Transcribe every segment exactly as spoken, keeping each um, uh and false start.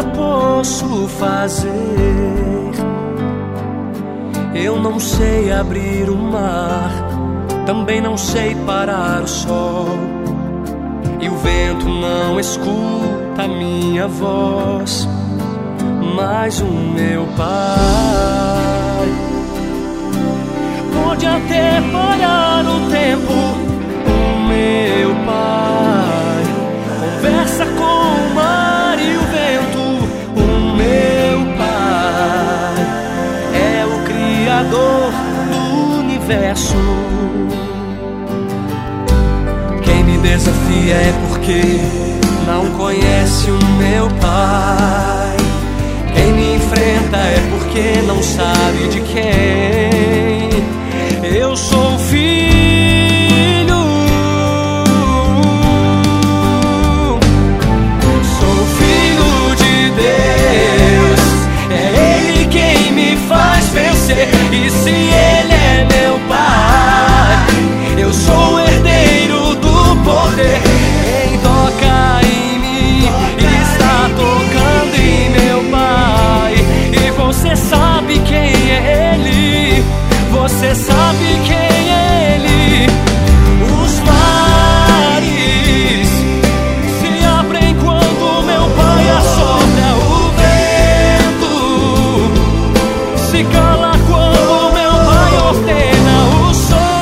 nada posso fazer. Eu não sei abrir o mar, também não sei parar o sol, e o vento não escuta a minha voz. Mas o meu pai pode até parar o tempo. O meu pai conversa com o mar e o vento. O meu pai é o Criador do universo. Quem me desafia é porque não conhece o meu pai. Quem me enfrenta é porque não sabe de quem eu sou filho. Sou filho de Deus, é Ele quem me faz vencer. E se Ele é meu pai, eu sou herdeiro do poder. Quem toca em mim está tocando em meu pai. E você sabe quem é Ele, você sabe quem é Ele. Os mares se abrem quando meu pai assopra. O vento se cala quando meu pai ordena. O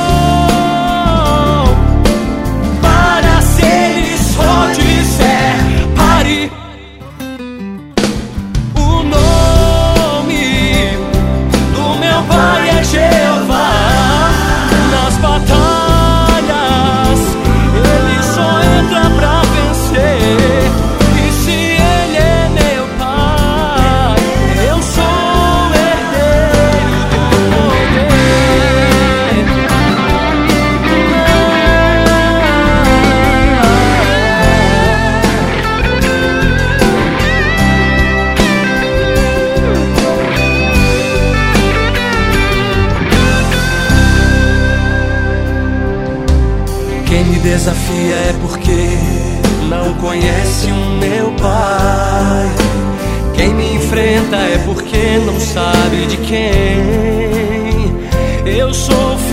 sol para se ele só disser pare. O nome do meu pai é Jeová. Nas batalhas ele só entra pra vencer. E se ele é meu pai, eu sou herdeiro do Quem me desafia é porque não conhece o meu pai. Quem me enfrenta é porque não sabe de quem eu sou filho.